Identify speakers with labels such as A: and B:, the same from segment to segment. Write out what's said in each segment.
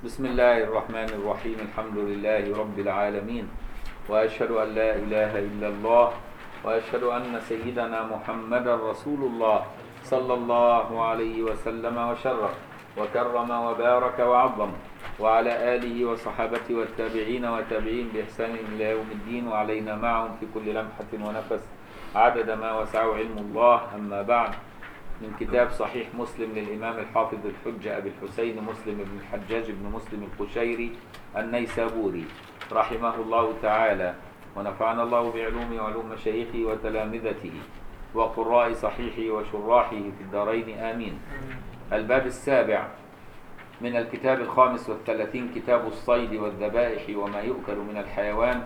A: بسم الله الرحمن الرحيم. الحمد لله رب العالمين، وأشهد أن لا إله إلا الله، وأشهد أن سيدنا محمدا رسول الله صلى الله عليه وسلم وشرف وكرم وبارك وعظم، وعلى آله وصحابته والتابعين وتابعين بإحسان إلى يوم الدين، وعلينا معهم في كل لمحة ونفس عدد ما وسعه علم الله. أما بعد، من كتاب صحيح مسلم للإمام الحافظ الحجة أبي الحسين مسلم بن الحجاج بن مسلم القشيري النيسابوري رحمه الله تعالى، ونفعنا الله بعلومه وعلوم مشايخه وتلامذته وقراء صحيحه وشراحه في الدارين آمين. الباب السابع من الكتاب الخامس والثلاثين، كتاب الصيد والذبائح وما يؤكل من الحيوان.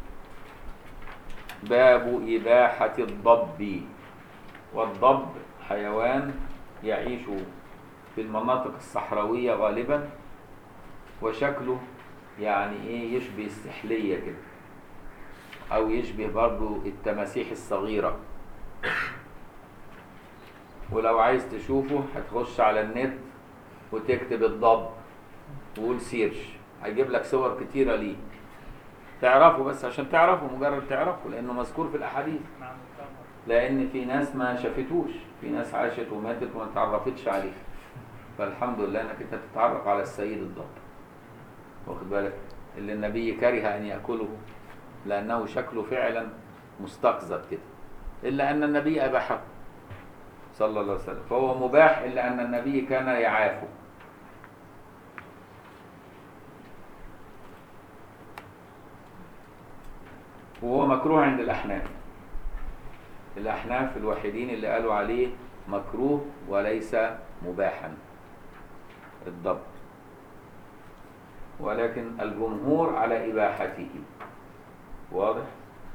A: باب إباحة الضب. والضب حيوان يعيش في المناطق الصحراوية غالبا، وشكله يعني يشبه السحلية كده، أو يشبه برضو التماسيح الصغيرة. ولو عايز تشوفه هتخش على النت وتكتب الضب وقول سيرش، هيجيب لك صور كتيرة ليه. تعرفه بس عشان تعرفه، مجرد تعرفه، لأنه مذكور في الأحاديث. لأن في ناس ما شافتوش، في ناس عاشت وماتت وما تعرفتش عليه. فالحمد لله انك انت تتعرف على السيد الضب، واخد بالك، اللي النبي كره ان يأكله لأنه شكله فعلا مستقذر كده، إلا أن النبي أباحه صلى الله عليه وسلم، فهو مباح إلا أن النبي كان يعافه. وهو مكروه عند الأحناف. الأحناف الوحيدين اللي قالوا عليه مكروه وليس مباحا الضب، ولكن الجمهور على إباحته. واضح؟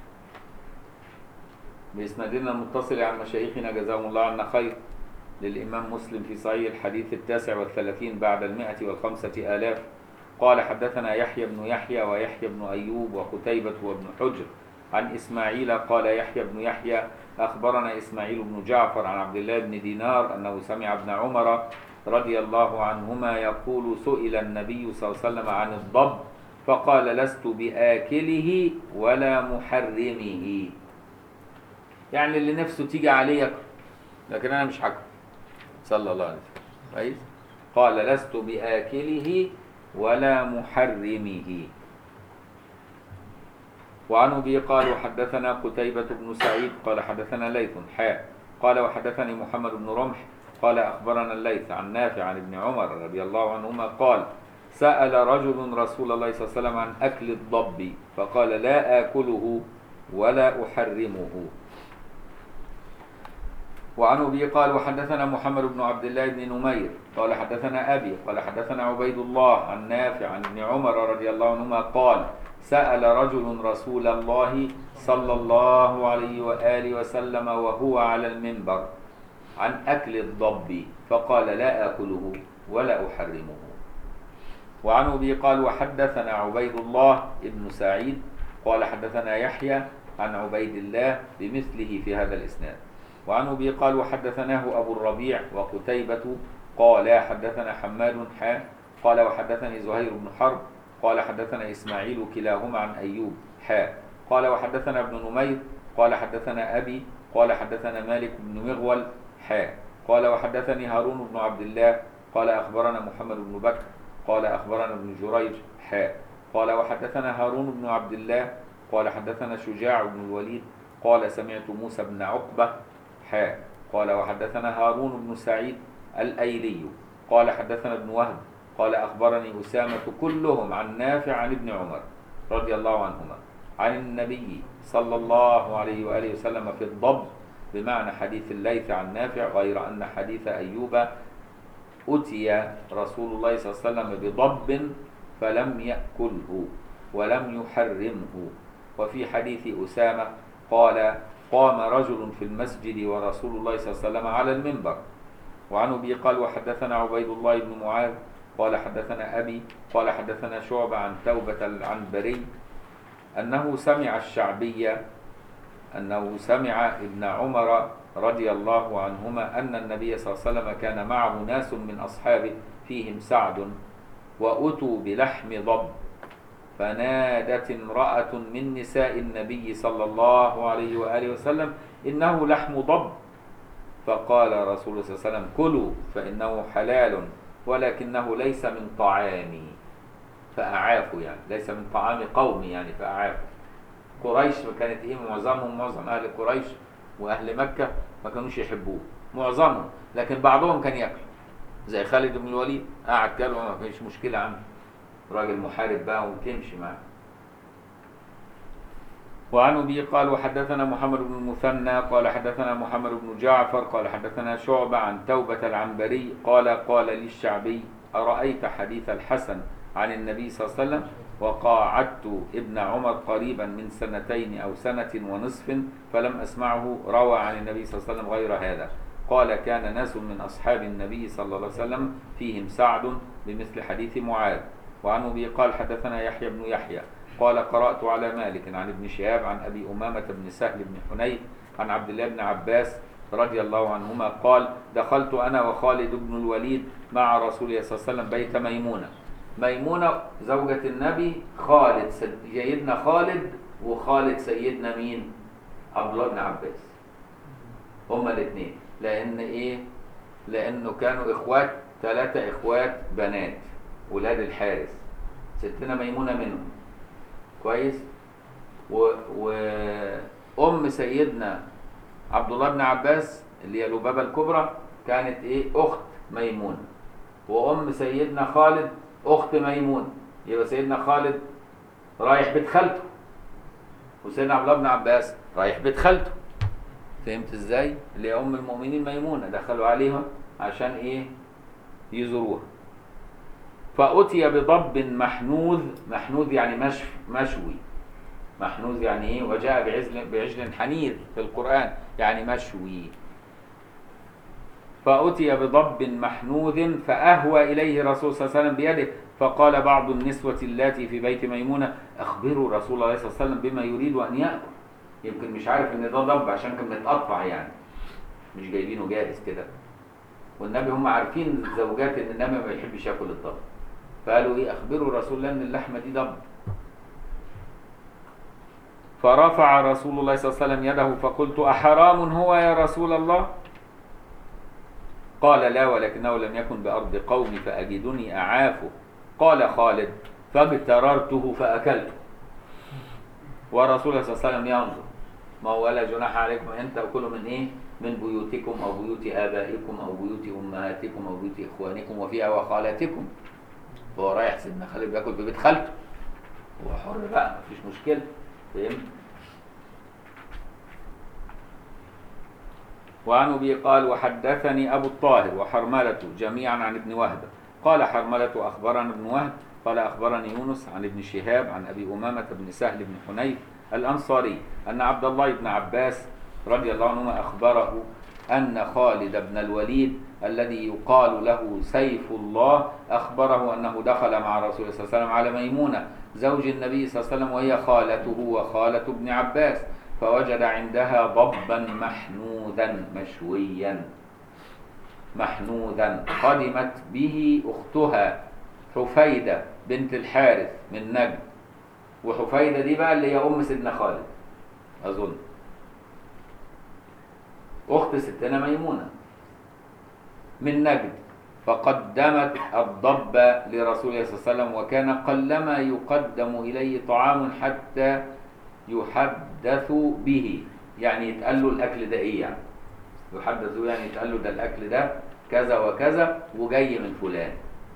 A: بإسنادنا المتصل عن مشايخنا جزاهم الله عنا خير للإمام مسلم في صحيح الحديث 39 بعد 105,000. قال حدثنا يحيى بن يحيى ويحيى بن أيوب وقتيبة وابن حجر عن إسماعيل. قال يحيى بن يحيى أخبرنا إسماعيل بن جعفر عن عبد الله بن دينار أنه سمع ابن عمر رضي الله عنهما يقول سئل النبي صلى الله عليه وسلم عن الضب فقال لست بآكله ولا محرمه، يعني اللي نفسه تيجي عليه ياكل، لكن أنا مش هاكله صلى الله عليه وسلم. كويس؟ قال لست بآكله ولا محرمه. وعن أبي قال وحدثنا قتيبة بن سعيد قال حدثنا ليث قال وحدثني محمد بن رمح قال أخبرنا الليث عن نافع عن ابن عمر رضي الله عنهما قال سأل رجل رسول الله صلى الله عليه وسلم عن أكل الضب فقال لا آكله ولا أحرمه. وعن أبي قال وحدثنا محمد بن عبد الله بن نمير قال حدثنا أبي قال حدثنا عبيد الله عن نافع عن ابن عمر رضي الله عنهما قال سأل رجل رسول الله صلى الله عليه وآله وسلم وهو على المنبر عن أكل الضب فقال لا آكله ولا أحرمه. وعن أبي قال وحدثنا عبيد الله بن سعيد قال حدثنا يحيى عن عبيد الله بمثله في هذا الإسناد. وعن أبي قال وحدثناه أبو الربيع وقتيبة قال حدثنا حماد قال وحدثني زهير بن حرب قال حدثنا إسماعيل كلاهما عن أيوب قال وحدثنا ابن نمير قال حدثنا أبي قال حدثنا مالك بن مغول قال وحدثني هارون بن عبد الله قال أخبرنا محمد بن بكر قال أخبرنا ابن جريج قال وحدثنا هارون بن عبد الله قال حدثنا شجاع بن الوليد قال سمعت موسى بن عقبة قال وحدثنا هارون بن سعيد الأيلي قال حدثنا ابن وهب قال أخبرني أسامة كلهم عن نافع عن ابن عمر رضي الله عنهما عن النبي صلى الله عليه وآله وسلم في الضب بمعنى حديث الليث عن نافع، غير أن حديث أيوب أتي رسول الله صلى الله عليه وسلم بضب فلم يأكله ولم يحرمه. وفي حديث أسامة قال قام رجل في المسجد ورسول الله صلى الله عليه وسلم على المنبر. وعن أبي قال وحدثنا عبيد الله بن معاذ قال حدثنا أبي قال حدثنا شعبة عن توبة العنبري أنه سمع الشعبي أنه سمع ابن عمر رضي الله عنهما أن النبي صلى الله عليه وسلم كان معه ناس من أصحابه فيهم سعد وأتوا بلحم ضب، فنادت امرأة من نساء النبي صلى الله عليه وآله وسلم إنه لحم ضب، فقال رسول الله صلى الله عليه وسلم كلوا فإنه حلال ولكنه ليس من طعامي فأعافوا، يعني ليس من طعام قومي يعني فأعافوا. قريش كانت ايه معظم اهل قريش واهل مكة ما كانوش يحبوه معظمهم، لكن بعضهم كان ياكل زي خالد بن الوليد قعد كله ما فيش مشكلة عنه، راجل محارب بقى وتمشي معاه. وعن أبي قال وحدثنا محمد بن المثنى قال حدثنا محمد بن جعفر قال حدثنا شعبة عن توبة العنبري قال للشعبي أرأيت حديث الحسن عن النبي صلى الله عليه وسلم وقاعدت ابن عمر قريبا من 2 أو 1.5 سنة فلم أسمعه روى عن النبي صلى الله عليه وسلم غير هذا. قال كان ناس من أصحاب النبي صلى الله عليه وسلم فيهم سعد بمثل حديث معاذ. وعن أبي قال حدثنا يحيى بن يحيى قال قرأت على مالك عن ابن شهاب عن أبي أمامة بن سهل بن حنيف عن عبد الله بن عباس رضي الله عنهما قال دخلت أنا وخالد بن الوليد مع رسول الله صلى الله عليه وسلم بيت ميمونة. ميمونة زوجة النبي خالد سيدنا خالد وخالد سيدنا مين؟ عبد الله بن عباس. هما الاثنين لأن إيه؟ لأنه كانوا إخوات 3 إخوات بنات ولاد الحارث، ستنا ميمونة منهم كويس. وأم سيدنا عبد الله بن عباس اللي هي لبابة الكبرى كانت إيه؟ أخت ميمونة. وأم سيدنا خالد أخت ميمونة، يبقى سيدنا خالد رايح بيت خالته وسيدنا عبد الله بن عباس رايح بيت خالته. فهمت ازاي؟ اللي هي أم المؤمنين ميمونة دخلوا عليها عشان إيه؟ يزوروها. فأتي بضب محنوذ يعني مشوي. محنوذ يعني ايه؟ وجاء بعجل حنيذ في القرآن يعني مشوي. فأتي بضب محنوذ فأهوى إليه رسول صلى الله عليه وسلم بيده، فقال بعض النسوة اللاتي في بيت ميمونة أخبروا رسول الله صلى الله عليه وسلم بما يريد أن يأكل. يمكن مش عارف ان ده ضب عشان كان متقطع، يعني مش جايبينه جاهز كده. والنبي هم عارفين زوجات ان النبي ما بيحبش ياكل الضب، فقالوا ايه؟ اخبروا رسول الله ان اللحمه دي ضب. فرفع رسول الله صلى الله عليه وسلم يده فقلت احرام هو يا رسول الله؟ قال لا ولكنه لم يكن بارض قومي فاجدني اعافه. قال خالد فاغتررته فاكلته. ورسول الله صلى الله عليه وسلم ينظر، ما هو ولا جناح عليكم ان تاكلوا من ايه؟ من بيوتكم او بيوت ابائكم او بيوت امهاتكم او بيوت اخوانكم وفيها وخالاتكم. هو رايح سيدنا خالد بياكل في بيت خالته، هو حر بقى مفيش مشكله. فهمت؟ وعن ابي قال وحدثني ابو الطاهر وحرملة جميعا عن ابن وهب قال حرملة اخبرنا ابن وهب قال اخبرني يونس عن ابن شهاب عن ابي امامة بن سهل بن حنيف الانصاري ان عبد الله بن عباس رضي الله عنهما اخبره ان خالد بن الوليد الذي يقال له سيف الله اخبره انه دخل مع رسول الله صلى الله عليه وسلم على ميمونة زوج النبي صلى الله عليه وسلم وهي خالته وخالة ابن عباس، فوجد عندها ضبا محنوذا مشويا محنوذا قدمت به اختها حفيدة بنت الحارث من نجد. وحفيدة دي بقى اللي هي ام سيدنا خالد اظن، اخت ستنا ميمونة من نجد. فقدمت الضب لرسول الله صلى الله عليه وسلم وكان قلما يقدم اليه طعام حتى يحدث به، يعني يتقال له الاكل ده ايه، يعني يحدث يعني يتقال له ده الاكل ده كذا وكذا وجاي من فلان.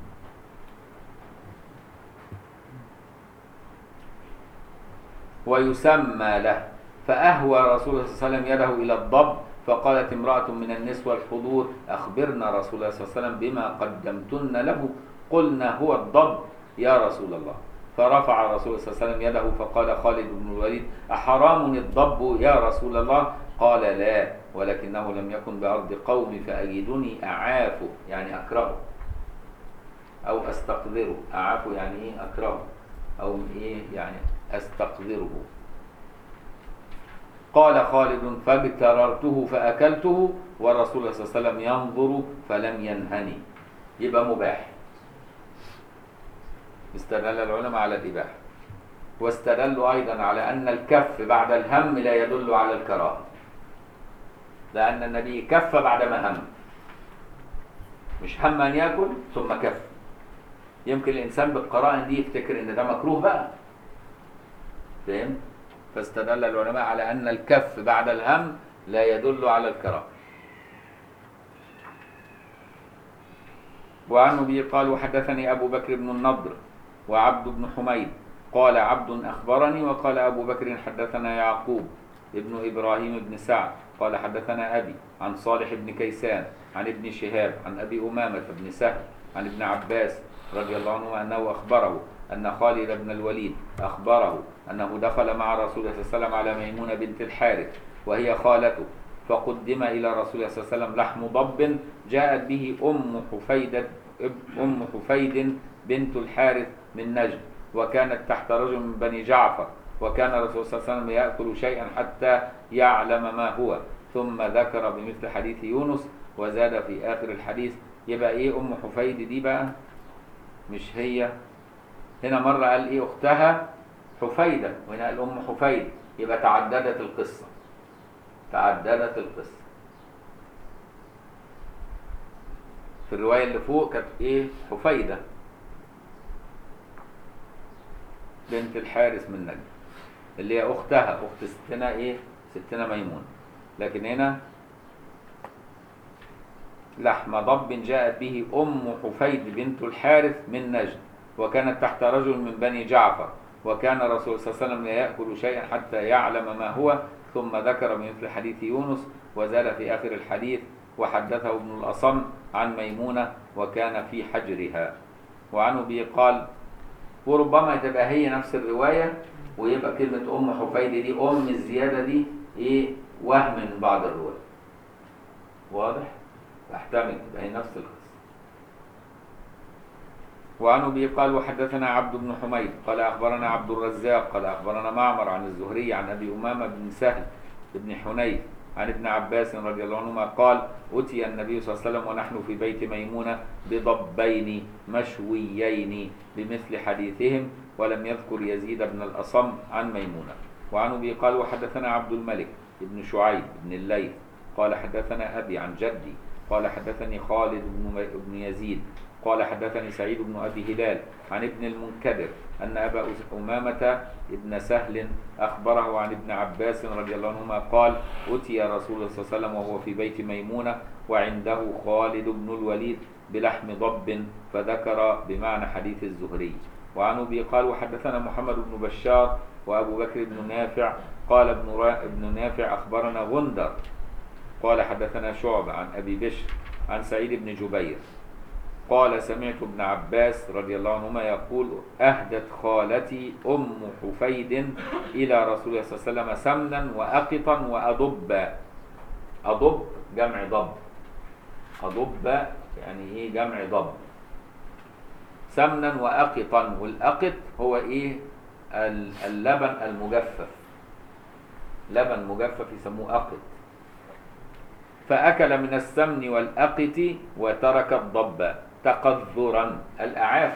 A: ويسمى له. فأهوى رسول الله صلى الله عليه وسلم يده إلى الضب، فقالت امرأة من النسوة الحضور أخبرنا رسول الله صلى الله عليه وسلم بما قدمتن له. قلنا هو الضب يا رسول الله. فرفع رسول الله صلى الله عليه وسلم يده فقال خالد بن الوليد أحرام الضب يا رسول الله؟ قال لا ولكنه لم يكن بأرض قومي فأجدني أعافه، يعني أكرهه أو أستقذره. أعافه يعني إيه؟ أكرهه أو إيه يعني أستقذره. قال خالد فاغتررته فأكلته والرسول صلى الله عليه وسلم ينظر فلم ينهني. يبقى مباح. استدل العلماء على الإباحة، واستدلوا أيضا على أن الكف بعد الهم لا يدل على الكراهة، لأن النبي كف بعدما هم، مش هم أن يأكل ثم كف. يمكن الإنسان بالقرائن دي يفتكر إن ده مكروه بقى، فاهم؟ فاستدل العلماء على أن الكف بعد الهم لا يدل على الكراهة. وعن أبي قال وحدثني أبو بكر بن النضر وعبد بن حميد قال عبد أخبرني، وقال أبو بكر حدثنا يعقوب ابن إبراهيم بن سعد قال حدثنا أبي عن صالح بن كيسان عن ابن شهاب عن أبي أمامة بن سهل عن ابن عباس رضي الله عنه أنه أخبره أن خالد بن الوليد أخبره أنه دخل مع رسول الله صلى الله عليه وسلم على ميمونة بنت الحارث وهي خالته، فقدم إلى رسول الله صلى الله عليه وسلم لحم ضب جاءت به أم حفيد بنت الحارث من نجد، وكانت تحت رجل من بني جعفر، وكان الرسول صلى الله عليه وسلم يأكل شيئا حتى يعلم ما هو، ثم ذكر بمثل حديث يونس وزاد في آخر الحديث. يبقى إيه أم حفيد دي بقى؟ مش هي هنا مرة قال إيه أختها حفيدة، وهنا قال أم حفيد، يبقى تعددت القصة، تعددت القصة. في الرواية اللي فوق كانت إيه حفيدة بنت الحارث من نجد اللي هي أختها، أخت ستنا إيه ستنا ميمون، لكن هنا لحم ضب جاءت به أم حفيد بنت الحارث من نجد، وكانت تحت رجل من بني جعفر، وكان الرسول صلى الله عليه وسلم لا يأكل شيئا حتى يعلم ما هو، ثم ذكر بمثل حديث يونس وزاد في آخر الحديث وحدثه ابن الأصم عن ميمونة وكان في حجرها. وعنه به قال، وربما تبقى هي نفس الرواية ويبقى كلمة أم حفيد دي أم الزيادة دي إيه وهم من بعض الرواية، واضح؟ تحتمل تبقى هي نفس القصة. وعنه به قال وحدثنا عبد بن حميد قال أخبرنا عبد الرزاق قال أخبرنا معمر عن الزهري عن أبي أمامة بن سهل بن حنيف عن ابن عباس رضي الله عنهما قال أتي النبي صلى الله عليه وسلم ونحن في بيت ميمونة بضبين مشويين بمثل حديثهم، ولم يذكر يزيد بن الأصم عن ميمونة. وعنه به قال وحدثنا عبد الملك بن شعيب بن الليث قال حدثنا أبي عن جدي قال حدثني خالد بن يزيد قال حدثني سعيد بن أبي هلال عن ابن المنكدر أن أبا أمامة ابن سهل أخبره عن ابن عباس رضي الله عنهما قال أتي رسول الله صلى الله عليه وسلم وهو في بيت ميمونة وعنده خالد بن الوليد بلحم ضب، فذكر بمعنى حديث الزهري. وعنه به قال وحدثنا محمد بن بشار وأبو بكر بن نافع قال ابن نافع أخبرنا غندر قال حدثنا شعبة عن أبي بشر عن سعيد بن جبير قال سمعت ابن عباس رضي الله عنهما يقول أهدت خالتي أم حفيد إلى رسول الله صلى الله عليه وسلم سمنا وأقطا وأضبا. أضب جمع ضب، أضب يعني إيه جمع ضب، سمنا وأقطا، والأقط هو إيه اللبن المجفف، لبن مجفف يسموه أقط. فأكل من السمن والأقط وترك الضب تقذرا الأعاف،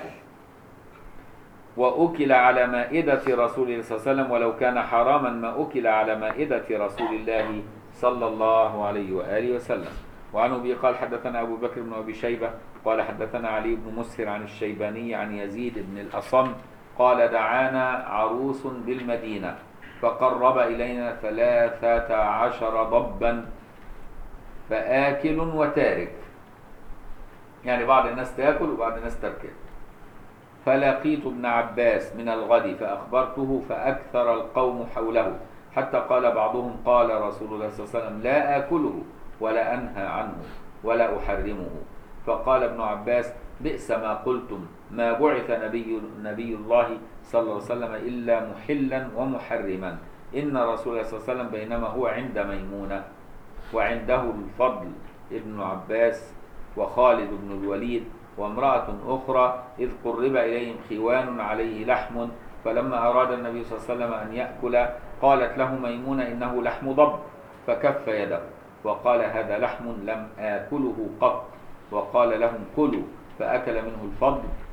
A: وأكل على مائدة رسول الله صلى الله عليه وسلم ولو كان حراما ما أكل على مائدة رسول الله صلى الله عليه وآله وسلم. وعن أبي قال حدثنا أبو بكر بن أبي شيبة قال حدثنا علي بن مسهر عن الشيباني عن يزيد بن الأصم قال دعانا عروس بالمدينة فقرب إلينا 13 ضبا فآكل وتارك، يعني بعض الناس تأكل وبعض الناس تركه. فلقيت ابن عباس من الغد فأخبرته فأكثر القوم حوله حتى قال بعضهم قال رسول الله صلى الله عليه وسلم لا آكله ولا أنهى عنه ولا أحرمه. فقال ابن عباس بئس ما قلتم، ما بعث نبي الله صلى الله عليه وسلم إلا محلا ومحرما، إن رسول الله صلى الله عليه وسلم بينما هو عند ميمونة وعنده الفضل ابن عباس وخالد بن الوليد وامرأة أخرى إذ قرب إليهم خوان عليه لحم، فلما أراد النبي صلى الله عليه وسلم أن يأكل قالت له ميمونة إنه لحم ضب، فكف يده وقال هذا لحم لم آكله قط، وقال لهم كلوا، فأكل منه الفضل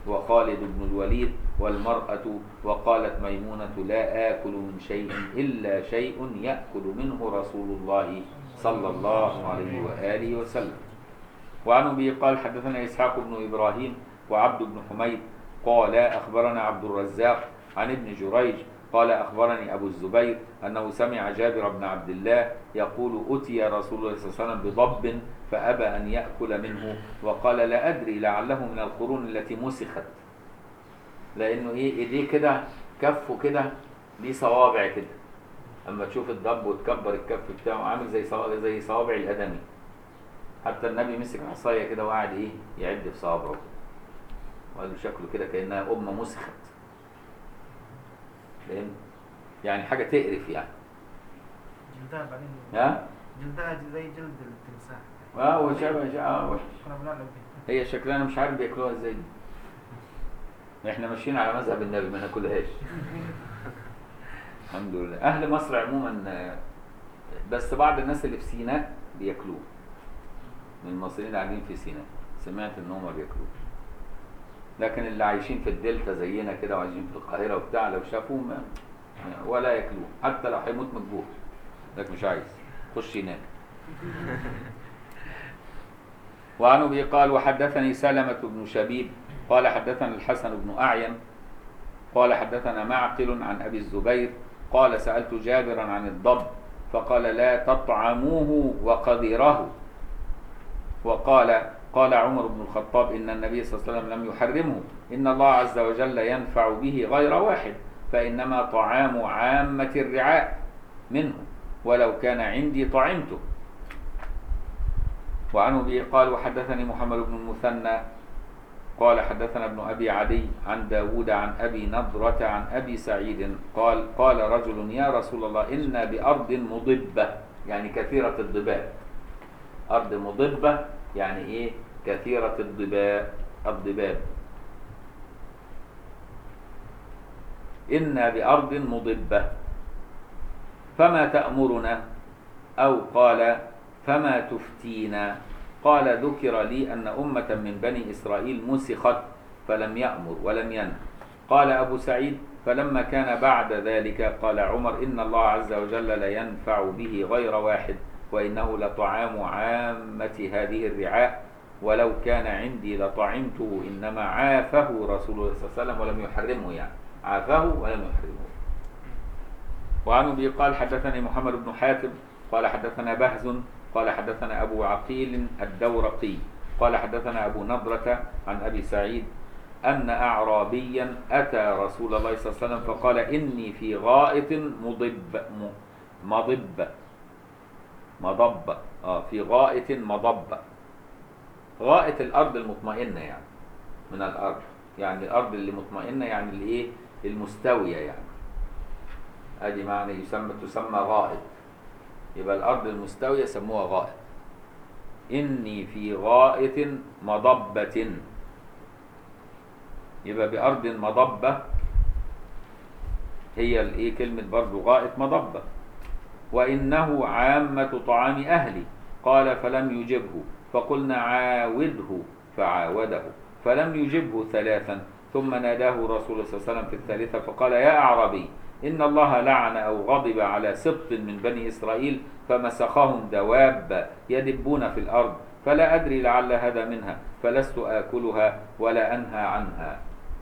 A: وخالد بن الوليد والمرأة. وقالت ميمونة لا آكل من شيء إلا شيء يأكل منه رسول الله صلى الله عليه وآله وسلم. وعن أبي قال حدثنا إسحاق بن إبراهيم وعبد بن حميد قال أخبرنا عبد الرزاق عن ابن جريج قال أخبرني أبو الزبير أنه سمع جابر بن عبد الله يقول أتي رسول الله صلى الله عليه وسلم بضب فأبى أن يأكل منه وقال لا أدري لعله من القرون التي مسخت، لأنه إيديه كده كفه كده ليه صوابع كده، أما تشوف الضب وتكبر الكف بتاعه عامل زي صوابع الآدمي. حتى النبي مسك عصاية كده وقعد يعد في صوابعه، وقال له شكله كده كأنها أمة مسخت، فاهم؟ يعني حاجة تقرف يعني.
B: جلدها بعدين
A: ها؟
B: جلدها زي جلد التمساح.
A: وشبه وحش.
B: كنا بنعلم بيه.
A: هي شكلها أنا مش عارف بياكلوها ازاي دي. احنا ماشيين على مذهب النبي ما ناكلهاش. الحمد لله. أهل مصر عموما، بس بعض الناس اللي في سيناء بياكلوه. من المصريين اللي قاعدين في سيناء سمعت ان هم بياكلوه. لكن اللي عايشين في الدلتا زينا كده وعايشين في القاهرة وبتاع لو شافوه ولا ياكلوه، حتى لو هيموت من الجوع. لكن مش عايز خش ينام. وعن أبي قال وحدثني سلمة بن شبيب قال حدثنا الحسن بن أعين قال حدثنا معقل عن أبي الزبير قال سألت جابرا عن الضب فقال لا تطعموه وقذره. قال عمر بن الخطاب إن النبي صلى الله عليه وسلم لم يحرمه، إن الله عز وجل ينفع به غير واحد، فإنما طعام عامة الرعاء منه، ولو كان عندي طعمته. وعن أبي قال وحدثني محمد بن المثنى قال حدثنا ابن أبي عدي عن داود عن أبي نضرة عن أبي سعيد قال رجل يا رسول الله إنا بأرض مضبة، يعني كثيرة الضباب. أرض مضبة يعني كثيرة الضباب. إنا بأرض مضبة فما تأمرنا، أو قال فما تفتينا. قال ذكر لي أن أمة من بني إسرائيل مسخت فلم يأمر ولم ينه. قال أبو سعيد فلما كان بعد ذلك قال عمر إن الله عز وجل لينفع به غير واحد، وإنه لطعام عامة هذه الرعاء، ولو كان عندي لطعمته، إنما عافه رسول الله صلى الله عليه وسلم ولم يحرمه، يعني عافه ولم يحرمه. وعن أبي قال حدثني محمد بن حاتم قال حدثنا بهز قال حدثنا أبو عقيل الدورقي قال حدثنا أبو نضرة عن أبي سعيد أن أعرابيا أتى رسول الله صلى الله عليه وسلم فقال إني في غائط مضب في غائط مضب. غائط الأرض المطمئنة يعني من الأرض، يعني الأرض اللي مطمئنة يعني اللي المستوية، يعني ادي معنى تسمى غائط. يبقى الأرض المستوية سموها غائط. إني في غائط مضبة، يبقى بأرض مضبة هي كلمة برضو غائط مضبة. وإنه عامة طعام أهلي. قال فلم يجبه فقلنا عاوده فعاوده فلم يجبه ثلاثا، ثم ناداه رسول الله صلى الله عليه وسلم في الثالثة فقال يا أعرابي إن الله لعن أو غضب على سبط من بني إسرائيل فمسخهم دواب يدبون في الأرض، فلا أدري لعل هذا منها، فلست آكلها ولا أنهى عنها.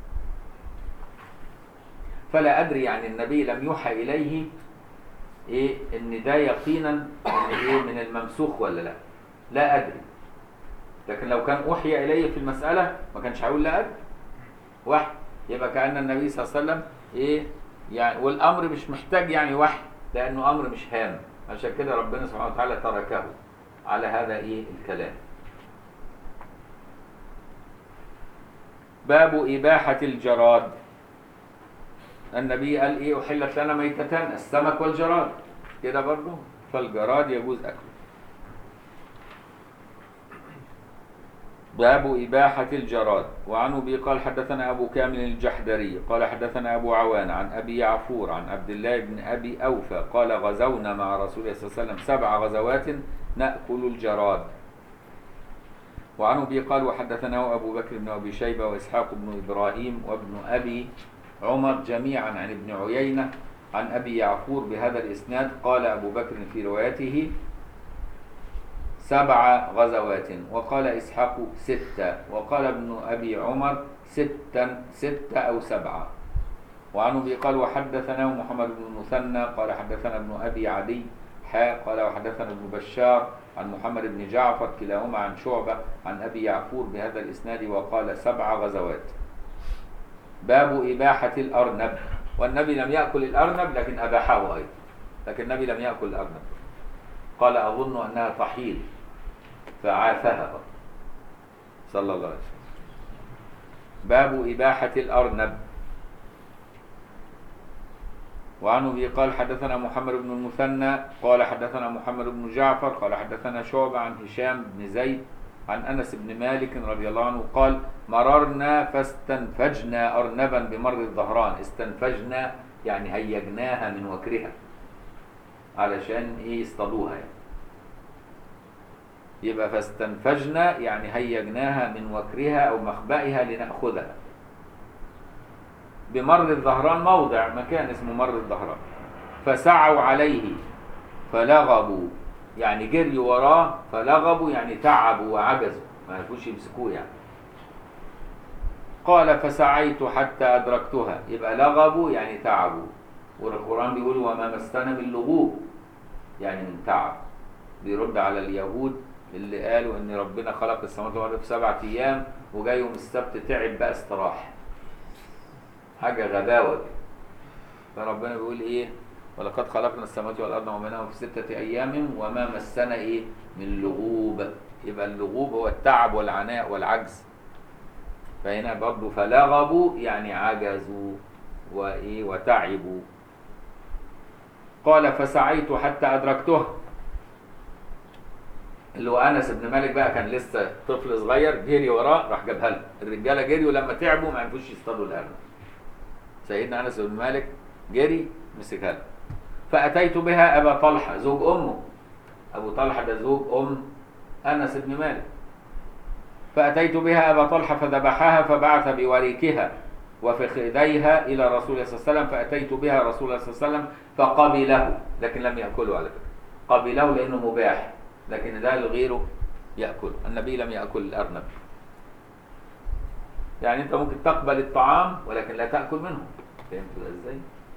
A: فلا أدري يعني النبي لم يوحى إليه إن ده يقينا إن من الممسوخ ولا لا، لا أدري. لكن لو كان أوحي إليه في المسألة ما كانش هيقول لا أدري، وحي. يبقى كأن النبي صلى الله عليه وسلم يعني، والأمر مش محتاج يعني وحي، لأنه أمر مش هام، عشان كده ربنا سبحانه وتعالى تركه على هذا الكلام. باب إباحة الجراد. النبي قال أحلت لنا ميتتان، السمك والجراد، كده برضه، فالجراد يجوز أكله. باب إباحة الجراد. وعن أبي قال حدثنا أبو كامل الجحدري قال حدثنا أبو عوان عن أبي يعفور عن عبد الله بن أبي أوفى قال غزونا مع رسول الله صلى الله عليه وسلم 7 غزوات نأكل الجراد. وعن أبي قال وحدثناه أبو بكر بن أبي شيبة وإسحاق بن إبراهيم وابن أبي عمر جميعا عن ابن عيينة عن أبي يعفور بهذا الإسناد. قال أبو بكر في روايته 7 غزوات، وقال إسحاق 6، وقال ابن أبي عمر 6 أو 7. وعن أبي قال وحدثناه محمد بن المثنى قال حدثنا ابن أبي عدي قال وحدثنا ابن بشار عن محمد بن جعفر كلاهما عن شعبة عن أبي يعفور بهذا الإسناد وقال 7 غزوات. باب إباحة الأرنب. والنبي لم يأكل الأرنب لكن أباحه أيضا، لكن النبي لم يأكل الأرنب، قال أظن أنها طحيل فعافها صلى الله عليه وسلم. باب إباحة الأرنب. وعن أبي قال حدثنا محمد بن المثنى قال حدثنا محمد بن جعفر قال حدثنا شعبة عن هشام بن زيد عن أنس بن مالك رضي الله عنه قال مررنا فاستنفجنا أرنبا بمر الظهران. استنفجنا يعني هيجناها من وكرها علشان إيه يصطادوها يعني. يبقى فاستنفجنا يعني هيجناها من وكرها أو مخبئها لنأخذها. بمر الظهران موضع مكان اسمه مر الظهران. فسعوا عليه فلغبوا يعني جريوا وراه، فلغبوا يعني تعبوا وعجزوا ما يعرفوش يمسكوه يعني. قال فسعيت حتى أدركتها، يبقى لغبوا يعني تعبوا، والقرآن بيقول وما مسنا من لغوب يعني من تعب. بيرد على اليهود اللي قالوا ان ربنا خلق السماوات والارض في 7 أيام وجاي يوم السبت تعب بقى استراح، حاجة غباوة. فربنا بيقول ايه ولقد خلقنا السماوات والارض وما بينهما في 6 أيام وما مسنا ايه من لغوب. يبقى اللغوب هو التعب والعناء والعجز. فهنا برضه فلغبوا يعني عجزوا وايه وتعبوا. قال فسعيت حتى أدركته، اللي هو أنس بن مالك بقى كان لسه طفل صغير، جري وراه راح جابها له. الرجاله جريوا لما تعبوا ما عرفوش يصطادوا الأرنب. سيدنا أنس بن مالك جري مسكها له. فأتيت بها أبا طلحة زوج أمه، أبو طلحة ده زوج أم أنس بن مالك. فأتيت بها أبا طلحة فذبحها فبعث بوريكها وفخذيها إلى رسول الله صلى الله عليه وسلم. فأتيت بها رسول الله صلى الله عليه وسلم فقبله، لكن لم يأكله على فكرة. قبله لأنه مباح، لكن ده لغيره يأكل. النبي لم يأكل الأرنب. يعني أنت ممكن تقبل الطعام ولكن لا تأكل منه. فهمت إزاي؟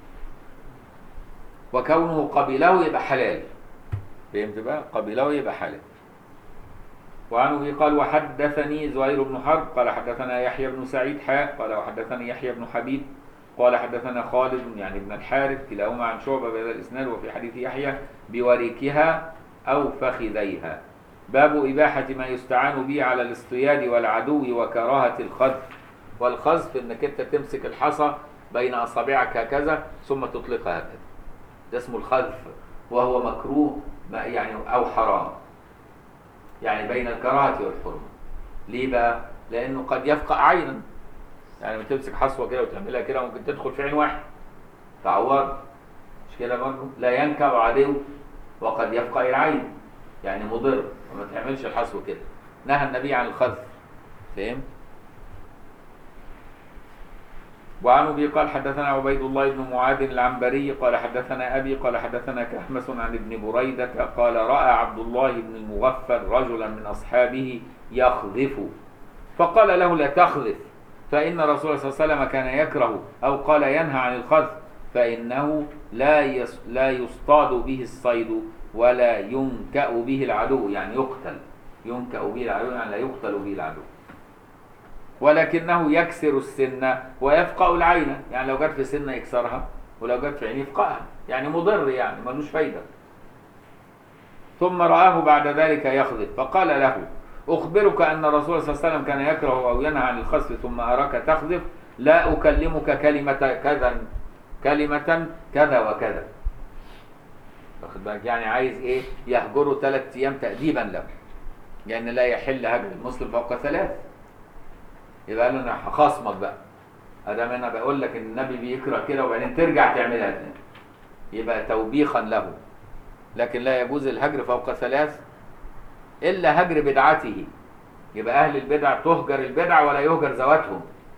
A: وكونه قبله يبقى حلال. فهمت بقى؟ قبله يبقى حلال. وعن أبي قال وحدثني زهير بن حرب قال حدثنا يحيى بن سعيد قال وحدثني يحيى بن حبيب قال حدثنا خالد يعني بن الحارث كلاهما عن شعبة بهذا الإسناد. وفي حديث يحيى بوريكها أو فخذيها. باب إباحة ما يستعان به على الاصطياد والعدو وكراهة الخذف. والخذف إنك أنت تمسك الحصى بين أصابعك هكذا ثم تطلقها هكذا، ده اسمه الخذف، وهو مكروه يعني أو حرام، يعني بين الكراهة والحرمة. ليه بقى؟ لأنه قد يفقع عينا، يعني لما تمسك حصوة كده وتعملها كده ممكن تدخل في عين واحد تعور، مش كده برضه؟ لا ينكأ عدو وقد يفقع العين، يعني مضر، وما تعملش الحصوة كده. نهى النبي عن الخذف. فهم؟ وعن أبي قال حدثنا عبيد الله بن معاذ العنبري قال حدثنا أبي قال حدثنا كحمس عن ابن بريدة قال رأى عبد الله بن المغفل رجلا من أصحابه يخذف، فقال له لا تخذف، فإن رسول الله صلى الله عليه وسلم كان يكره أو قال ينهى عن الخذف، فإنه لا يصطاد به الصيد ولا ينكأ به العدو، يعني يقتل. ينكأ به العدو يعني لا يقتل به العدو، ولكنه يكسر السن ويفقأ العين، يعني لو جت في سنة يكسرها ولو جت في عين يفقأها، يعني مضر، يعني ملوش فايدة. ثم رآه بعد ذلك يخذف فقال له أخبرك أن رسول الله صلى الله عليه وسلم كان يكره أو ينهى عن الخذف ثم أراك تخذف، لا أكلمك كلمة كذا وكذا. واخد بالك؟ يعني عايز إيه؟ يهجره 3 أيام تأديبا له، يعني لا يحل هجر المسلم فوق 3. يبقى له انا هخاصمك بقى، ادام انا بقول لك ان النبي بيكره كده وبعدين ترجع تعملها تاني، يبقى توبيخا له. لكن لا يجوز الهجر فوق 3 الا هجر بدعته، يبقى أهل البدع تهجر البدع ولا يهجر ذواتهم،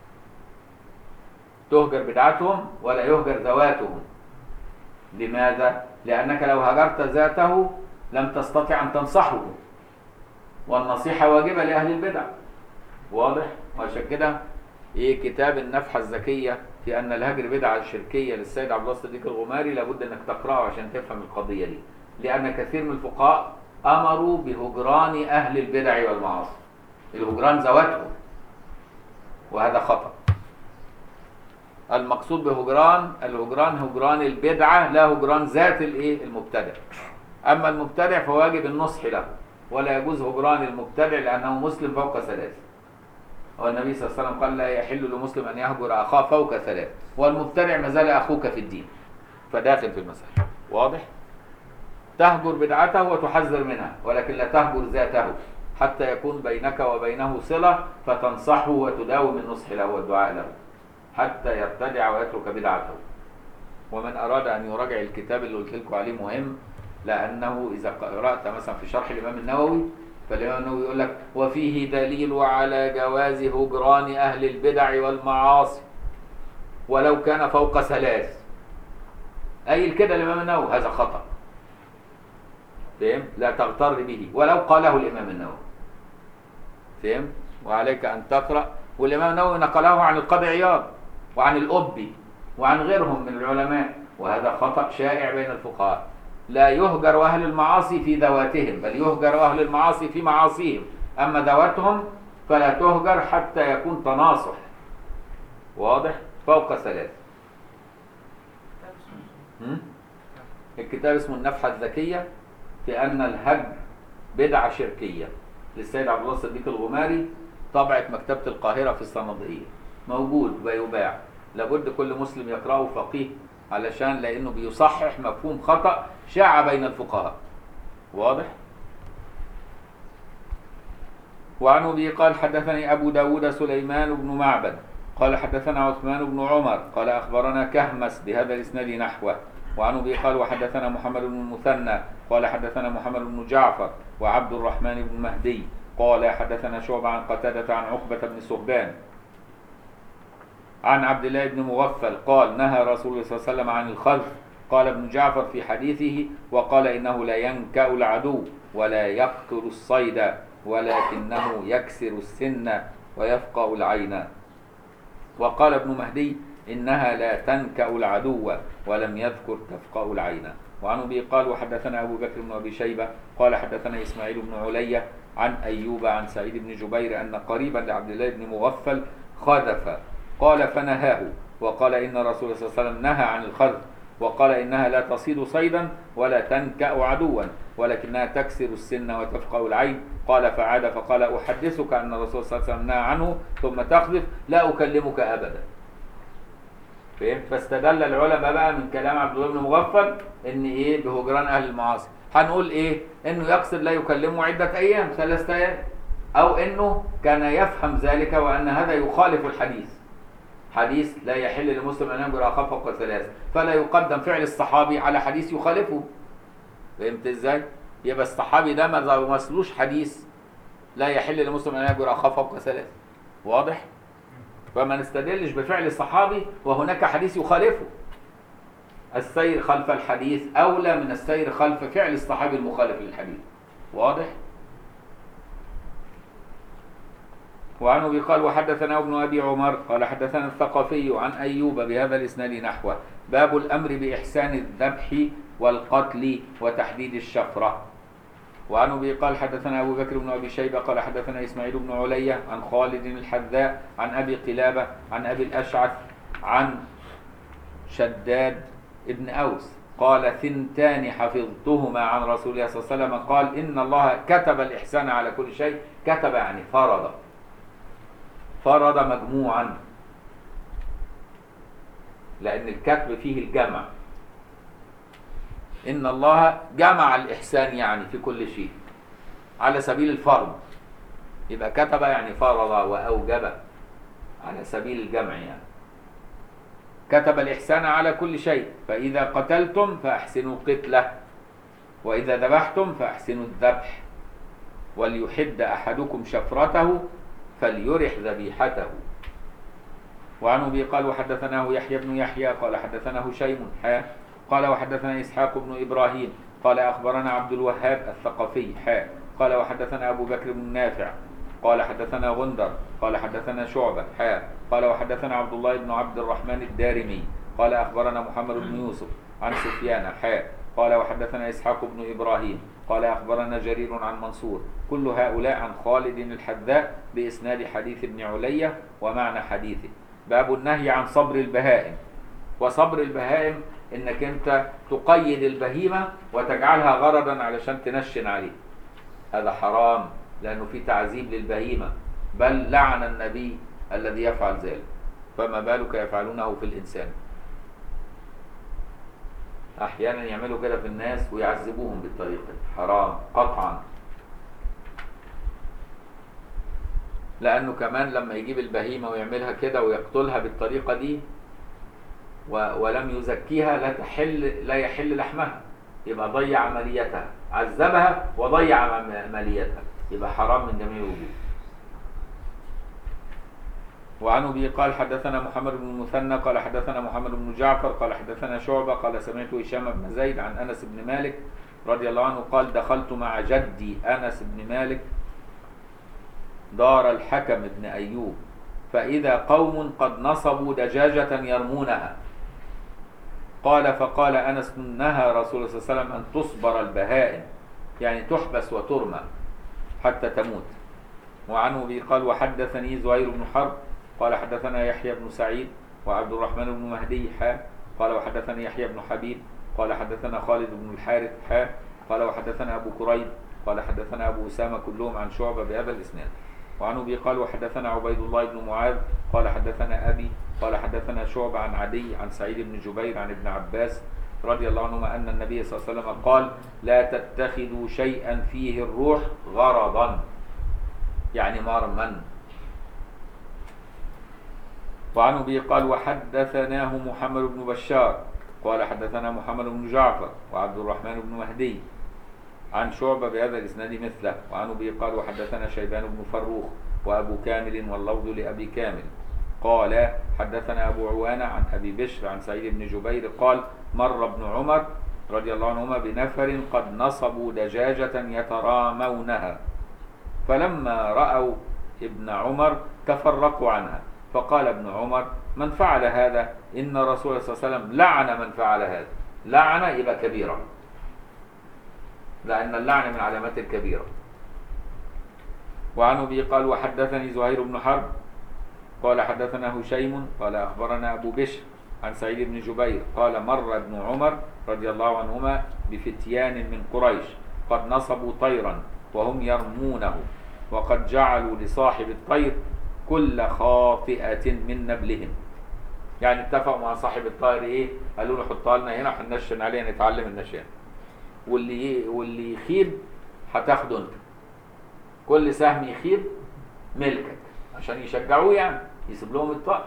A: تهجر بدعتهم ولا يهجر ذواتهم. لماذا؟ لأنك لو هجرت ذاته لم تستطع أن تنصحه، والنصيحة واجبة لأهل البدع. واضح؟ وعشان كده إيه كتاب النفحة الزكية في أن الهجر بدعة شركية للسيد عبد الله الصديق الغماري لابد أنك تقرأه عشان تفهم القضية دي، لأن كثير من الفقهاء أمروا بهجران أهل البدع والمعاصي، الهجران ذواتهم، وهذا خطأ. المقصود بهجران هجران البدعة، لا هجران ذات المبتدع. أما المبتدع فواجب النصح له، ولا يجوز هجران المبتدع لأنه مسلم فوق ثلاث. والنبي صلى الله عليه وسلم قال لا يحل لمسلم أن يهجر أخاه فوق ثلاث، والمبتدع ما زال أخوك في الدين، فداخل في المسألة. واضح؟ تهجر بدعته وتحذر منها، ولكن لا تهجر ذاته حتى يكون بينك وبينه صلة فتنصحه وتداوم النصح له والدعاء له حتى يبتدع ويترك بدعته. ومن أراد أن يراجع الكتاب اللي قلت لكم عليه مهم، لأنه إذا قرأت مثلا في شرح الإمام النووي، فالإمام النووي يقول لك وفيه دليل على جواز هجران أهل البدع والمعاصي ولو كان فوق ثلاث. أي كده الإمام النووي، هذا خطأ. فهم؟ لا تغتر به ولو قاله الإمام النووي. فهم؟ وعليك أن تقرأ. والإمام النووي نقله عن القاضي عياض وعن الأبي وعن غيرهم من العلماء، وهذا خطأ شائع بين الفقهاء. لا يهجر أهل المعاصي في ذواتهم، بل يهجر أهل المعاصي في معاصيهم، أما ذواتهم فلا تهجر حتى يكون تناصح. واضح؟ فوق ثلاث. الكتاب اسمه النفحة الزكية في أن الهجر بدعة شركية للسيد عبد الله الصديق الغماري، طبعة مكتبة القاهرة في الصناديق، موجود ويباع. لابد كل مسلم يقرأه فقيه، علشان لأنه بيصحح مفهوم خطأ شاع بين الفقهاء. واضح؟ وعن أبي قال حدثني أبو داود سليمان بن معبد قال حدثنا عثمان بن عمر قال أخبرنا كهمس بهذا الإسناد نحوه. وعن أبي قال وحدثنا محمد بن المثنى قال حدثنا محمد بن جعفر وعبد الرحمن بن مهدي قال حدثنا شعبة عن قتادة عن عقبة بن ثعبان عن عبد الله بن مغفل قال نهى رسول الله صلى الله عليه وسلم عن الخلف. قال ابن جعفر في حديثه وقال إنه لا ينكأ العدو ولا يقتل الصيد ولكنه يكسر السن ويفقأ العين. وقال ابن مهدي إنها لا تنكأ العدو ولم يذكر تفقأ العين. وعن أبي قال وحدثنا أبو بكر بن أبي شيبة قال حدثنا إسماعيل بن علية عن أيوب عن سعيد بن جبير أن قريبا لعبد الله بن مغفل خذف قال فنهاه، وقال إن رسول الله صلى الله عليه وسلم نهى عن الخذف، وقال إنها لا تصيد صيدا ولا تنكأ عدوا ولكنها تكسر السن وتفقأ العين. قال فعاد فقال أحدثك أن الرسول صلى الله عليه وسلم نهى عنه ثم تخذف لا أكلمك أبدا. فهم؟ فاستدل العلماء بقى من كلام عبد الله بن مغفل ان ايه بهجران اهل المعاصي. هنقول ايه؟ انه يقصد لا يكلمه عدة ايام 3 ايام، او انه كان يفهم ذلك وان هذا يخالف الحديث، حديث لا يحل لمسلم ان يهجر اخاه فوق 3، فلا يقدم فعل الصحابي على حديث يخالفه. فهمت ازاي؟ يبقى الصحابي ده ما مسلوش حديث لا يحل لمسلم ان يهجر اخاه فوق 3. واضح؟ فما نستدلش بفعل الصحابي وهناك حديث يخالفه. السير خلف الحديث أولى من السير خلف فعل الصحابي المخالف للحديث. واضح؟ وعن أبي قال وحدثنا ابن أبي عمر قال حدثنا الثقفي عن أيوب بهذا الإسناد نحوه. باب الأمر بإحسان الذبح والقتل وتحديد الشفرة. وعن أبي قال حدثنا أبو بكر بن أبي شيبة قال حدثنا إسماعيل بن علية عن خالد الحذاء عن أبي قلابة عن أبي الأشعث عن شداد ابن أوس قال 2 حفظتهما عن رسول الله صلى الله عليه وسلم قال إن الله كتب الإحسان على كل شيء. كتب يعني فرض مجموعا، لأن الكتب فيه الجمع. إن الله جمع الإحسان يعني في كل شيء على سبيل الفرض، يبقى كتب يعني فرض وأوجب على سبيل الجمع. يعني كتب الإحسان على كل شيء، فإذا قتلتم فأحسنوا القتلة وإذا ذبحتم فأحسنوا الذبح. وليحد أحدكم شفرته فليرح ذبيحته. وعن أبي قال وحدثناه يحيى بن يحيى قال حدثنا هشيم قال وحدثنا إسحاق بن إبراهيم قال أخبرنا عبد الوهاب الثقفي قال وحدثنا أبو بكر بن نافع قال حدثنا غندر قال حدثنا شعبة قال وحدثنا عبد الله بن عبد الرحمن الدارمي قال أخبرنا محمد بن يوسف عن سفيان قال وحدثنا إسحاق بن إبراهيم قال أخبرنا جرير عن منصور كل هؤلاء عن خالد الحذاء بإسناد حديث ابن علية ومعنى حديثه. باب النهي عن صبر البهائم. وصبر البهائم انك انت تقيد البهيمة وتجعلها غرضا علشان تنشن عليه، هذا حرام لانه في تعذيب للبهيمة، بل لعن النبي الذي يفعل ذلك، فما بالك يفعلونه في الانسان. احيانا يعملوا كده في الناس ويعذبوهم بالطريقة دي، حرام قطعا. لانه كمان لما يجيب البهيمة ويعملها كده ويقتلها بالطريقة دي ولم يزكيها لا يحل لحمها، يبقى ضيع عمليتها، عذبها وضيع عمليتها، يبقى حرام من جميع الوجوه. وعن أبي قال حدثنا محمد بن المثنى قال حدثنا محمد بن جعفر قال حدثنا شعبة قال سمعت هشام بن زيد عن أنس بن مالك رضي الله عنه قال دخلت مع جدي أنس بن مالك دار الحكم بن أيوب فإذا قوم قد نصبوا دجاجة يرمونها. قال فقال أنس نهى رسول الله صلى الله عليه وسلم أن تصبر البهائم، يعني تحبس وترمى حتى تموت. وعنه به قال وحدثني زهير بن حرب قال حدثنا يحيى بن سعيد وعبد الرحمن بن مهدي قال وحدثني يحيى بن حبيب قال حدثنا خالد بن الحارث قال وحدثنا أبو كريب قال حدثنا أبو أسامة كلهم عن شعبة بهذا الإسناد. وعنه به قال وحدثنا عبيد الله بن معاذ قال حدثنا أبي قال حدثنا شعبة عن عدي عن سعيد بن جبير عن ابن عباس رضي الله عنهما أن النبي صلى الله عليه وسلم قال لا تتخذوا شيئا فيه الروح غرضا، يعني مرما. وعنه به قال وحدثناه محمد بن بشار قال حدثنا محمد بن جعفر وعبد الرحمن بن مهدي عن شعبة بهذا الإسناد مثله. وعنه به قال وحدثنا شيبان بن فروخ وأبو كامل واللفظ لأبي كامل قال حدثنا أبو عوانة عن أبي بشر عن سعيد بن جبير قال مر ابن عمر رضي الله عنهما بنفر قد نصبوا دجاجة يترامونها، فلما رأوا ابن عمر تفرقوا عنها، فقال ابن عمر من فعل هذا إن رسول الله صلى الله عليه وسلم لعن من فعل هذا. لعن يبقى كبيرة، لأن اللعن من علامات الكبيرة. وعنه به قال وحدثني زهير بن حرب قال حدثنا هشيم قال أخبرنا أبو بشر عن سعيد بن جبير قال مر ابن عمر رضي الله عنهما بفتيان من قريش قد نصبوا طيرا وهم يرمونه، وقد جعلوا لصاحب الطير كل خاطئة من نبلهم، يعني اتفقوا مع صاحب الطائر ايه، قالوا له حطها لنا هنا هننشن عليها نتعلم النشان، واللي يخيب هتاخده انت، كل سهم يخيب ملكك، عشان يشجعوه يعني يسيب لهم الطائر.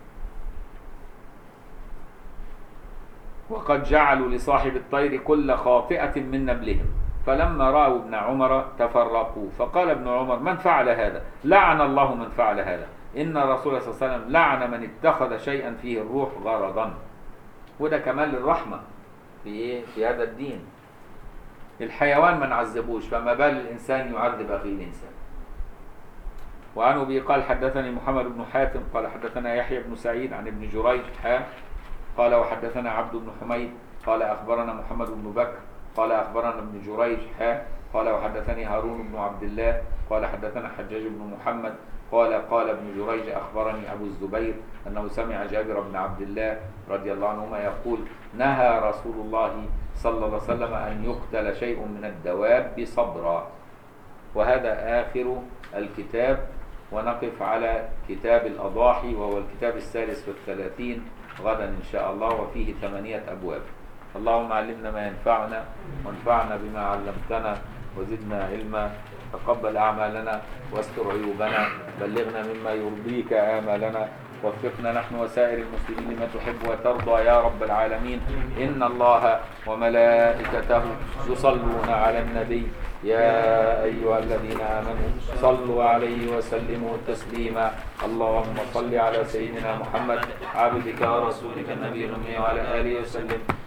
A: وقد جعلوا لصاحب الطير كل خاطئة من نبلهم، فلما رأوا ابن عمر تفرقوا، فقال ابن عمر من فعل هذا؟ لعن الله من فعل هذا، إن الرسول صلى الله عليه وسلم لعن من اتخذ شيئا فيه الروح غرضا. وده كمال الرحمة في هذا الدين. الحيوان ما نعذبوش، فما بال الإنسان يعذب أخيه الإنسان. وعنه به قال حدثني محمد بن حاتم قال حدثنا يحيى بن سعيد عن ابن جريج قال وحدثنا عبد بن حميد قال أخبرنا محمد بن بكر قال أخبرنا ابن جريج قال وحدثني هارون بن عبد الله قال حدثنا حجاج بن محمد قال ابن جريج أخبرني أبو الزبير أنه سمع جابر بن عبد الله رضي الله عنهما يقول نهى رسول الله صلى الله عليه وسلم أن يقتل شيء من الدواب صبرا. وهذا آخر الكتاب، ونقف على كتاب الأضاحي وهو الكتاب الثالث والثلاثين غدا إن شاء الله، وفيه 8 أبواب. اللهم علمنا ما ينفعنا وانفعنا بما علمتنا وزدنا علما، تقبل أعمالنا واستر عيوبنا، بلغنا مما يرضيك آمالنا، وفقنا نحن وسائر المسلمين لما تحب وترضى يا رب العالمين. إن الله وملائكته يصلون على النبي يا أيها الذين آمنوا صلوا عليه وسلموا تسليما. اللهم صل على سيدنا محمد عبدك ورسولك النبي الأمي وعلى آله وسلم.